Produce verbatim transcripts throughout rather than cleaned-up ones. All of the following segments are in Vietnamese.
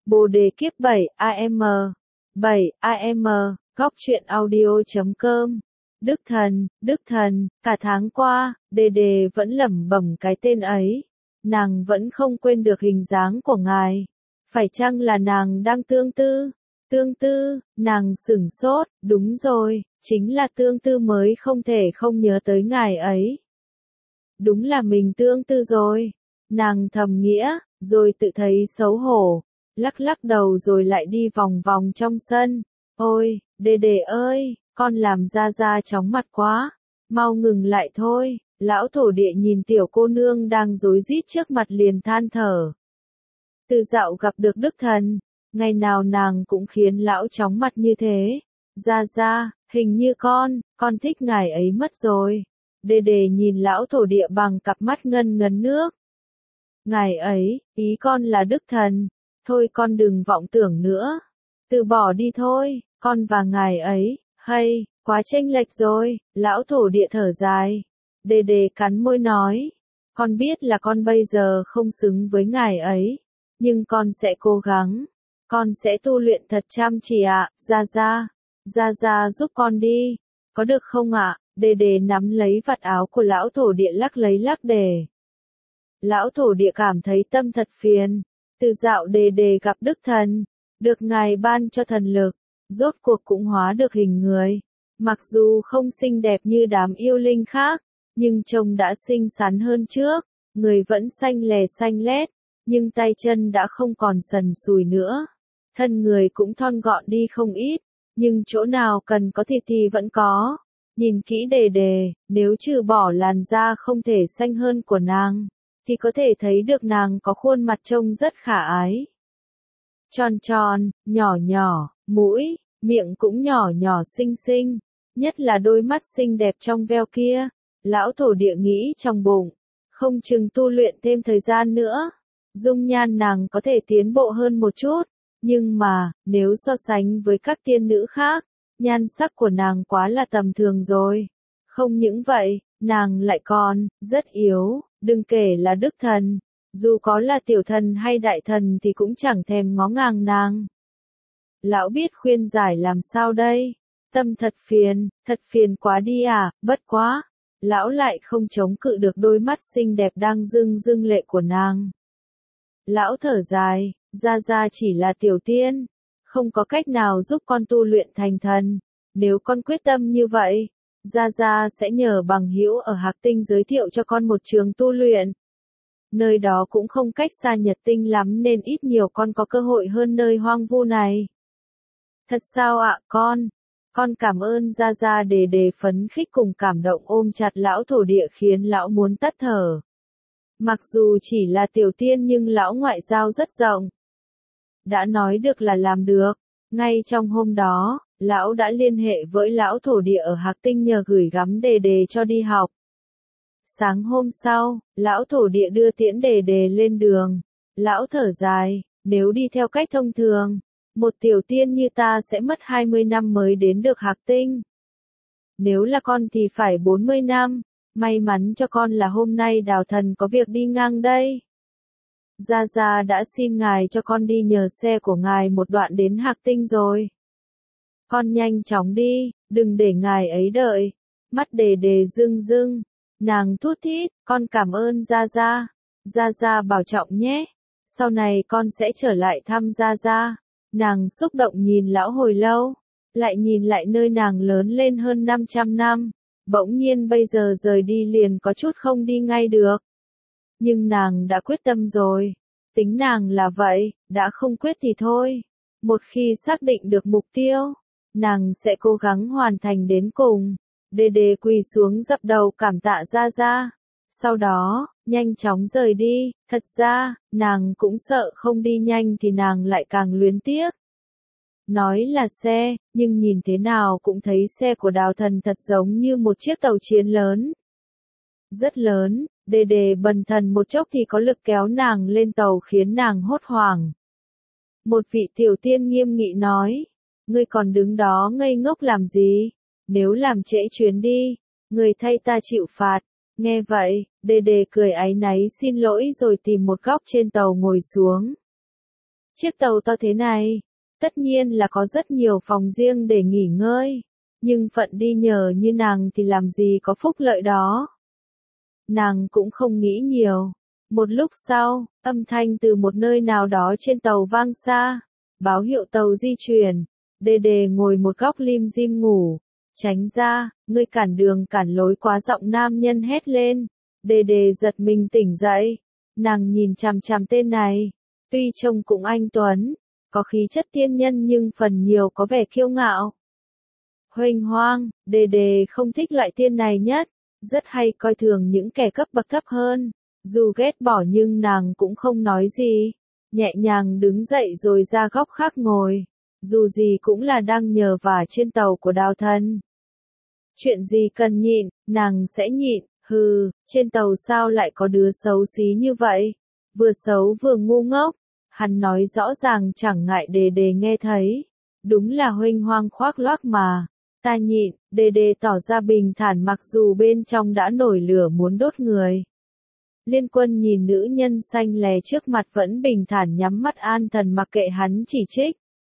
Bồ đề kiếp bảy A M bảy A M Góc truyện audio chấm com. Đức Thần, Đức Thần, cả tháng qua, Đề Đề vẫn lẩm bẩm cái tên ấy. Nàng vẫn không quên được hình dáng của ngài. Phải chăng là nàng đang tương tư? Tương tư, nàng sửng sốt, đúng rồi, chính là tương tư mới không thể không nhớ tới ngài ấy. Đúng là mình tương tư rồi. Nàng thầm nghĩa, rồi tự thấy xấu hổ. Lắc lắc đầu rồi lại đi vòng vòng trong sân. Ôi, Đề Đề ơi, con làm ra ra chóng mặt quá. Mau ngừng lại thôi. Lão thổ địa nhìn tiểu cô nương đang rối rít trước mặt liền than thở. Từ dạo gặp được Đức Thần, ngày nào nàng cũng khiến lão chóng mặt như thế. Ra ra, hình như con, con thích ngài ấy mất rồi. Đề Đề nhìn lão thổ địa bằng cặp mắt ngân ngấn nước. Ngài ấy, ý con là Đức Thần. Thôi con đừng vọng tưởng nữa. Từ bỏ đi thôi, con và ngài ấy, hay, quá chênh lệch rồi, lão thổ địa thở dài. Đề Đề cắn môi nói, con biết là con bây giờ không xứng với ngài ấy, nhưng con sẽ cố gắng, con sẽ tu luyện thật chăm chỉ ạ, Gia Gia, Gia Gia giúp con đi, có được không ạ? Đề Đề nắm lấy vạt áo của lão thổ địa lắc lấy lắc để. Lão thổ địa cảm thấy tâm thật phiền, từ dạo Đề Đề gặp Đức Thần, được ngài ban cho thần lực, rốt cuộc cũng hóa được hình người, mặc dù không xinh đẹp như đám yêu linh khác, nhưng trông đã xinh xắn hơn trước, người vẫn xanh lè xanh lét, nhưng tay chân đã không còn sần sùi nữa. Thân người cũng thon gọn đi không ít, nhưng chỗ nào cần có thịt thì vẫn có. Nhìn kỹ Đề Đề, nếu trừ bỏ làn da không thể xanh hơn của nàng, thì có thể thấy được nàng có khuôn mặt trông rất khả ái. Tròn tròn, nhỏ nhỏ, mũi, miệng cũng nhỏ nhỏ xinh xinh, nhất là đôi mắt xinh đẹp trong veo kia. Lão thổ địa nghĩ trong bụng, không chừng tu luyện thêm thời gian nữa, dung nhan nàng có thể tiến bộ hơn một chút, nhưng mà, nếu so sánh với các tiên nữ khác, nhan sắc của nàng quá là tầm thường rồi. Không những vậy, nàng lại còn, rất yếu, đừng kể là Đức Thần, dù có là tiểu thần hay đại thần thì cũng chẳng thèm ngó ngàng nàng. Lão biết khuyên giải làm sao đây? Tâm thật phiền, thật phiền quá đi à, bất quá. Lão lại không chống cự được đôi mắt xinh đẹp đang rưng rưng lệ của nàng. Lão thở dài, Gia Gia chỉ là tiểu tiên, không có cách nào giúp con tu luyện thành thần. Nếu con quyết tâm như vậy, Gia Gia sẽ nhờ bằng hữu ở Hạc Tinh giới thiệu cho con một trường tu luyện. Nơi đó cũng không cách xa Nhật Tinh lắm nên ít nhiều con có cơ hội hơn nơi hoang vu này. Thật sao ạ con? Con cảm ơn Gia Gia. Đề Đề phấn khích cùng cảm động ôm chặt lão thổ địa khiến lão muốn tắt thở. Mặc dù chỉ là tiểu tiên nhưng lão ngoại giao rất rộng. Đã nói được là làm được. Ngay trong hôm đó, lão đã liên hệ với lão thổ địa ở Hạc Tinh nhờ gửi gắm Đề Đề cho đi học. Sáng hôm sau, lão thổ địa đưa tiễn Đề Đề lên đường. Lão thở dài, nếu đi theo cách thông thường, một tiểu tiên như ta sẽ mất hai mươi năm mới đến được Hạc Tinh. Nếu là con thì phải bốn mươi năm, may mắn cho con là hôm nay Đào Thần có việc đi ngang đây. Gia Gia đã xin ngài cho con đi nhờ xe của ngài một đoạn đến Hạc Tinh rồi. Con nhanh chóng đi, đừng để ngài ấy đợi. Mắt Đề Đề rưng rưng, nàng thút thít, con cảm ơn Gia Gia. Gia Gia bảo trọng nhé, sau này con sẽ trở lại thăm Gia Gia. Nàng xúc động nhìn lão hồi lâu, lại nhìn lại nơi nàng lớn lên hơn năm trăm năm, bỗng nhiên bây giờ rời đi liền có chút không đi ngay được. Nhưng nàng đã quyết tâm rồi, tính nàng là vậy, đã không quyết thì thôi. Một khi xác định được mục tiêu, nàng sẽ cố gắng hoàn thành đến cùng. Đề Đề quỳ xuống dập đầu cảm tạ Gia Gia. Sau đó, nhanh chóng rời đi, thật ra, nàng cũng sợ không đi nhanh thì nàng lại càng luyến tiếc. Nói là xe, nhưng nhìn thế nào cũng thấy xe của Đào Thần thật giống như một chiếc tàu chiến lớn. Rất lớn, Đề Đề bần thần một chốc thì có lực kéo nàng lên tàu khiến nàng hốt hoảng. Một vị tiểu tiên nghiêm nghị nói, ngươi còn đứng đó ngây ngốc làm gì? Nếu làm trễ chuyến đi, người thay ta chịu phạt. Nghe vậy, Đề Đề cười áy náy xin lỗi rồi tìm một góc trên tàu ngồi xuống. Chiếc tàu to thế này, tất nhiên là có rất nhiều phòng riêng để nghỉ ngơi, nhưng phận đi nhờ như nàng thì làm gì có phúc lợi đó. Nàng cũng không nghĩ nhiều. Một lúc sau, âm thanh từ một nơi nào đó trên tàu vang xa, báo hiệu tàu di chuyển. Đề đề ngồi một góc lim dim ngủ. Tránh ra, ngươi cản đường cản lối quá, giọng nam nhân hét lên. Đề đề giật mình tỉnh dậy. Nàng nhìn chằm chằm tên này. Tuy trông cũng anh tuấn, có khí chất tiên nhân nhưng phần nhiều có vẻ kiêu ngạo. Huênh hoang, đề đề không thích loại tiên này nhất. Rất hay coi thường những kẻ cấp bậc thấp hơn. Dù ghét bỏ nhưng nàng cũng không nói gì. Nhẹ nhàng đứng dậy rồi ra góc khác ngồi. Dù gì cũng là đang nhờ vả trên tàu của Đào Thần. Chuyện gì cần nhịn, nàng sẽ nhịn. Hừ, trên tàu sao lại có đứa xấu xí như vậy? Vừa xấu vừa ngu ngốc. Hắn nói rõ ràng chẳng ngại đề đề nghe thấy. Đúng là huênh hoang khoác loác mà. Ta nhịn, đề đề tỏ ra bình thản mặc dù bên trong đã nổi lửa muốn đốt người. Liên Quân nhìn nữ nhân xanh lè trước mặt vẫn bình thản nhắm mắt an thần mặc kệ hắn chỉ trích.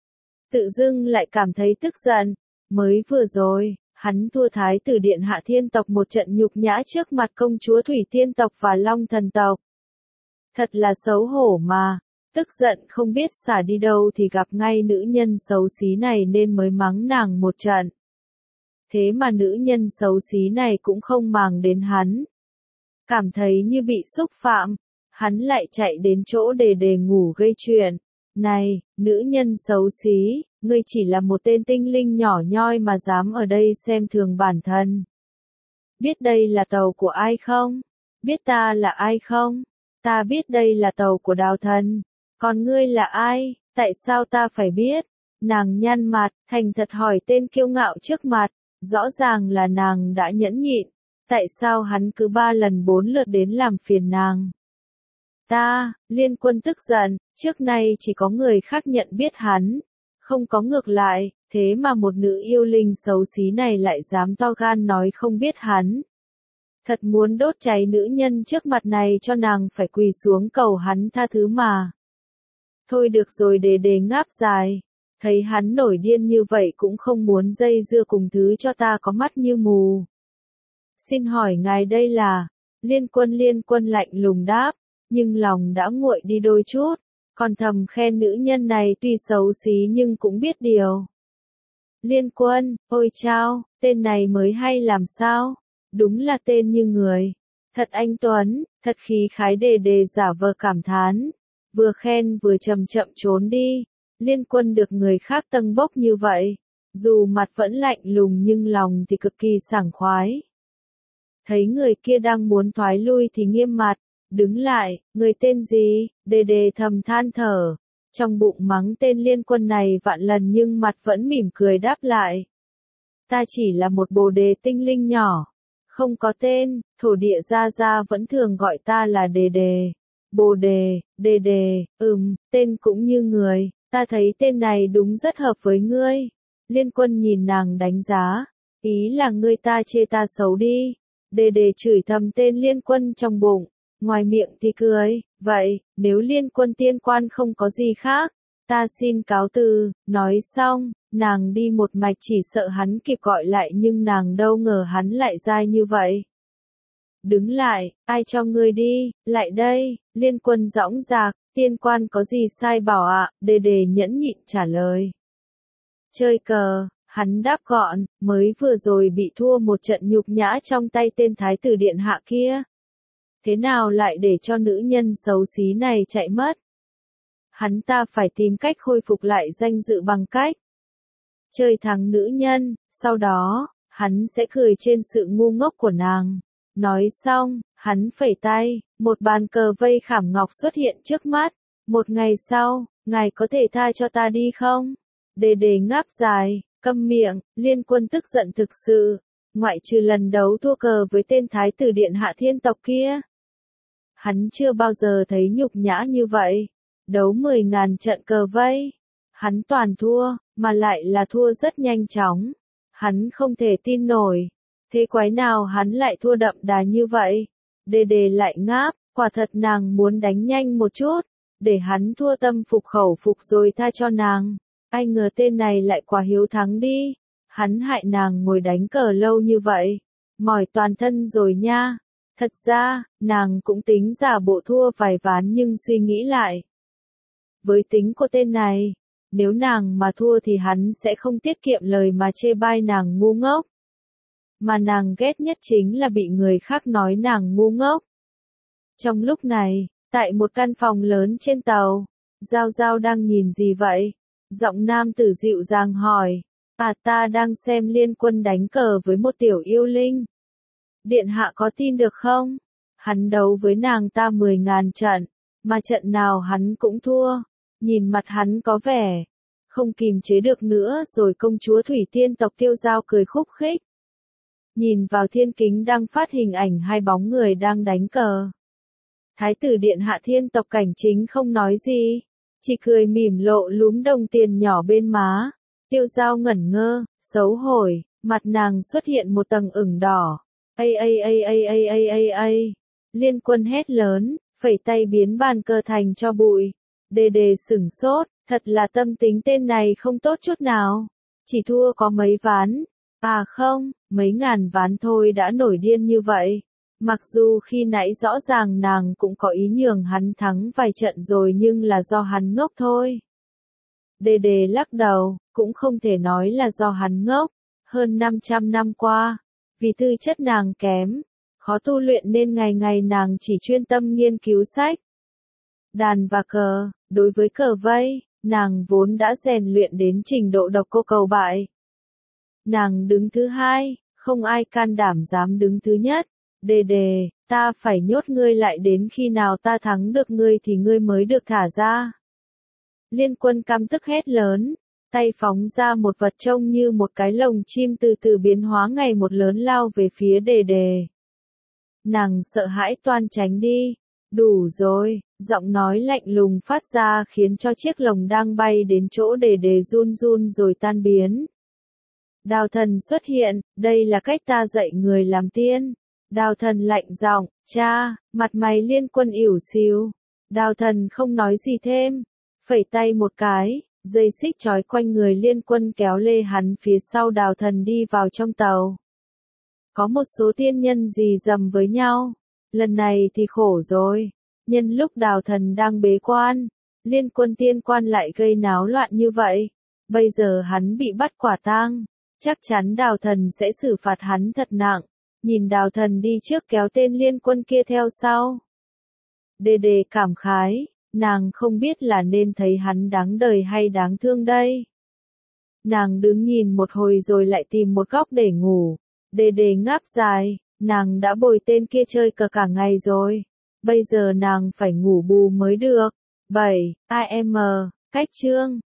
Tự dưng lại cảm thấy tức giận. Mới vừa rồi, hắn thua Thái tử Điện Hạ Thiên tộc một trận nhục nhã trước mặt công chúa Thủy Tiên tộc và Long Thần tộc. Thật là xấu hổ mà. Tức giận không biết xả đi đâu thì gặp ngay nữ nhân xấu xí này nên mới mắng nàng một trận. Thế mà nữ nhân xấu xí này cũng không màng đến hắn. Cảm thấy như bị xúc phạm, hắn lại chạy đến chỗ đề đề ngủ gây chuyện. Này, nữ nhân xấu xí, ngươi chỉ là một tên tinh linh nhỏ nhoi mà dám ở đây xem thường bản thân. Biết đây là tàu của ai không? Biết ta là ai không? Ta biết đây là tàu của Đào Thần. Còn ngươi là ai? Tại sao ta phải biết? Nàng nhăn mặt, thành thật hỏi tên kiêu ngạo trước mặt. Rõ ràng là nàng đã nhẫn nhịn. Tại sao hắn cứ ba lần bốn lượt đến làm phiền nàng? Ta, Liên Quân tức giận, trước nay chỉ có người khác nhận biết hắn. Không có ngược lại, thế mà một nữ yêu linh xấu xí này lại dám to gan nói không biết hắn. Thật muốn đốt cháy nữ nhân trước mặt này cho nàng phải quỳ xuống cầu hắn tha thứ mà. Thôi được rồi, đề đề ngáp dài. Thấy hắn nổi điên như vậy cũng không muốn dây dưa cùng thứ cho ta có mắt như mù. Xin hỏi ngài đây là... Liên Quân Liên Quân lạnh lùng đáp, nhưng lòng đã nguội đi đôi chút, còn thầm khen nữ nhân này tuy xấu xí nhưng cũng biết điều. Liên Quân, ôi chao, tên này mới hay làm sao? Đúng là tên như người. Thật anh tuấn, thật khí khái, đề đề giả vờ cảm thán. Vừa khen vừa chậm chậm trốn đi. Liên Quân được người khác tâng bốc như vậy. Dù mặt vẫn lạnh lùng nhưng lòng thì cực kỳ sảng khoái. Thấy người kia đang muốn thoái lui thì nghiêm mặt. Đứng lại, người tên gì? Đề đề thầm than thở. Trong bụng mắng tên Liên Quân này vạn lần nhưng mặt vẫn mỉm cười đáp lại. Ta chỉ là một bồ đề tinh linh nhỏ. Không có tên, thổ địa gia gia vẫn thường gọi ta là đề đề. Bồ đề, đề đề, ừm, tên cũng như người. Ta thấy tên này đúng rất hợp với ngươi. Liên Quân nhìn nàng đánh giá. Ý là ngươi ta chê ta xấu đi. Đề đề chửi thầm tên Liên Quân trong bụng. Ngoài miệng thì cười. Vậy, nếu Liên Quân tiên quan không có gì khác, ta xin cáo từ. Nói xong, nàng đi một mạch chỉ sợ hắn kịp gọi lại nhưng nàng đâu ngờ hắn lại dai như vậy. Đứng lại, ai cho ngươi đi, lại đây. Liên Quân dõng dạc, tiên quan có gì sai bảo ạ? Đề đề nhẫn nhịn trả lời. Chơi cờ, hắn đáp gọn, mới vừa rồi bị thua một trận nhục nhã trong tay tên Thái tử Điện Hạ kia. Thế nào lại để cho nữ nhân xấu xí này chạy mất? Hắn ta phải tìm cách khôi phục lại danh dự bằng cách chơi thắng nữ nhân, sau đó, hắn sẽ cười trên sự ngu ngốc của nàng. Nói xong, hắn phẩy tay, một bàn cờ vây khảm ngọc xuất hiện trước mắt. Một ngày sau, ngài có thể tha cho ta đi không? Đề đề ngáp dài, câm miệng. Liên Quân tức giận thực sự. Ngoại trừ lần đấu thua cờ với tên Thái tử Điện Hạ Thiên tộc kia, hắn chưa bao giờ thấy nhục nhã như vậy. Đấu mười ngàn trận cờ vây, hắn toàn thua, mà lại là thua rất nhanh chóng. Hắn không thể tin nổi. Thế quái nào hắn lại thua đậm đà như vậy? Đề đề lại ngáp, quả thật nàng muốn đánh nhanh một chút. để hắn thua tâm phục khẩu phục rồi tha cho nàng. Ai ngờ tên này lại quá hiếu thắng đi. Hắn hại nàng ngồi đánh cờ lâu như vậy. Mỏi toàn thân rồi nha. Thật ra, nàng cũng tính giả bộ thua vài ván nhưng suy nghĩ lại. Với tính của tên này, nếu nàng mà thua thì hắn sẽ không tiết kiệm lời mà chê bai nàng ngu ngốc. Mà nàng ghét nhất chính là bị người khác nói nàng ngu ngốc. Trong lúc này, tại một căn phòng lớn trên tàu, Giao Giao đang nhìn gì vậy? Giọng nam tử dịu dàng hỏi. À, ta đang xem Liên Quân đánh cờ với một tiểu yêu linh. Điện hạ có tin được không? Hắn đấu với nàng ta mười ngàn trận, mà trận nào hắn cũng thua. Nhìn mặt hắn có vẻ không kìm chế được nữa rồi. Công chúa Thủy Tiên tộc Tiêu Giao cười khúc khích. Nhìn vào thiên kính đang phát hình ảnh hai bóng người đang đánh cờ. Thái tử điện hạ Thiên tộc Cảnh Chính không nói gì, chỉ cười mỉm lộ lúm đồng tiền nhỏ bên má. Tiêu Giao ngẩn ngơ, xấu hổ, mặt nàng xuất hiện một tầng ửng đỏ. Ây ây ây ây ây ây ây ây. Liên Quân hét lớn, phẩy tay biến bàn cờ thành cho bụi. Đề đề sửng sốt, thật là tâm tính tên này không tốt chút nào. Chỉ thua có mấy ván. À không, mấy ngàn ván thôi đã nổi điên như vậy. Mặc dù khi nãy rõ ràng nàng cũng có ý nhường hắn thắng vài trận rồi nhưng là do hắn ngốc thôi. Đề đề lắc đầu, cũng không thể nói là do hắn ngốc. Hơn năm trăm năm qua, vì tư chất nàng kém, khó tu luyện nên ngày ngày nàng chỉ chuyên tâm nghiên cứu sách. Đàn và cờ, đối với cờ vây, nàng vốn đã rèn luyện đến trình độ độc cô cầu bại. Nàng đứng thứ hai, không ai can đảm dám đứng thứ nhất. Đề đề, ta phải nhốt ngươi lại đến khi nào ta thắng được ngươi thì ngươi mới được thả ra. Liên Quân căm tức hét lớn, tay phóng ra một vật trông như một cái lồng chim từ từ biến hóa ngày một lớn lao về phía đề đề. Nàng sợ hãi toan tránh đi. Đủ rồi, giọng nói lạnh lùng phát ra khiến cho chiếc lồng đang bay đến chỗ đề đề run run rồi tan biến. Đào thần xuất hiện, đây là cách ta dạy người làm tiên. Đào thần lạnh giọng, cha, mặt mày Liên Quân ỉu xìu. Đào thần không nói gì thêm, phẩy tay một cái, dây xích trói quanh người Liên Quân kéo lê hắn phía sau đào thần đi vào trong tàu. Có một số tiên nhân dì dầm với nhau, lần này thì khổ rồi. Nhân lúc đào thần đang bế quan, Liên Quân tiên quan lại gây náo loạn như vậy. Bây giờ hắn bị bắt quả tang, chắc chắn đào thần sẽ xử phạt hắn thật nặng. Nhìn đào thần đi trước kéo tên Liên Quân kia theo sau. Đề đề cảm khái, nàng không biết là nên thấy hắn đáng đời hay đáng thương đây. Nàng đứng nhìn một hồi rồi lại tìm một góc để ngủ. Đề đề ngáp dài, nàng đã bồi tên kia chơi cờ cả ngày rồi. Bây giờ nàng phải ngủ bù mới được. bảy. a em, cách chương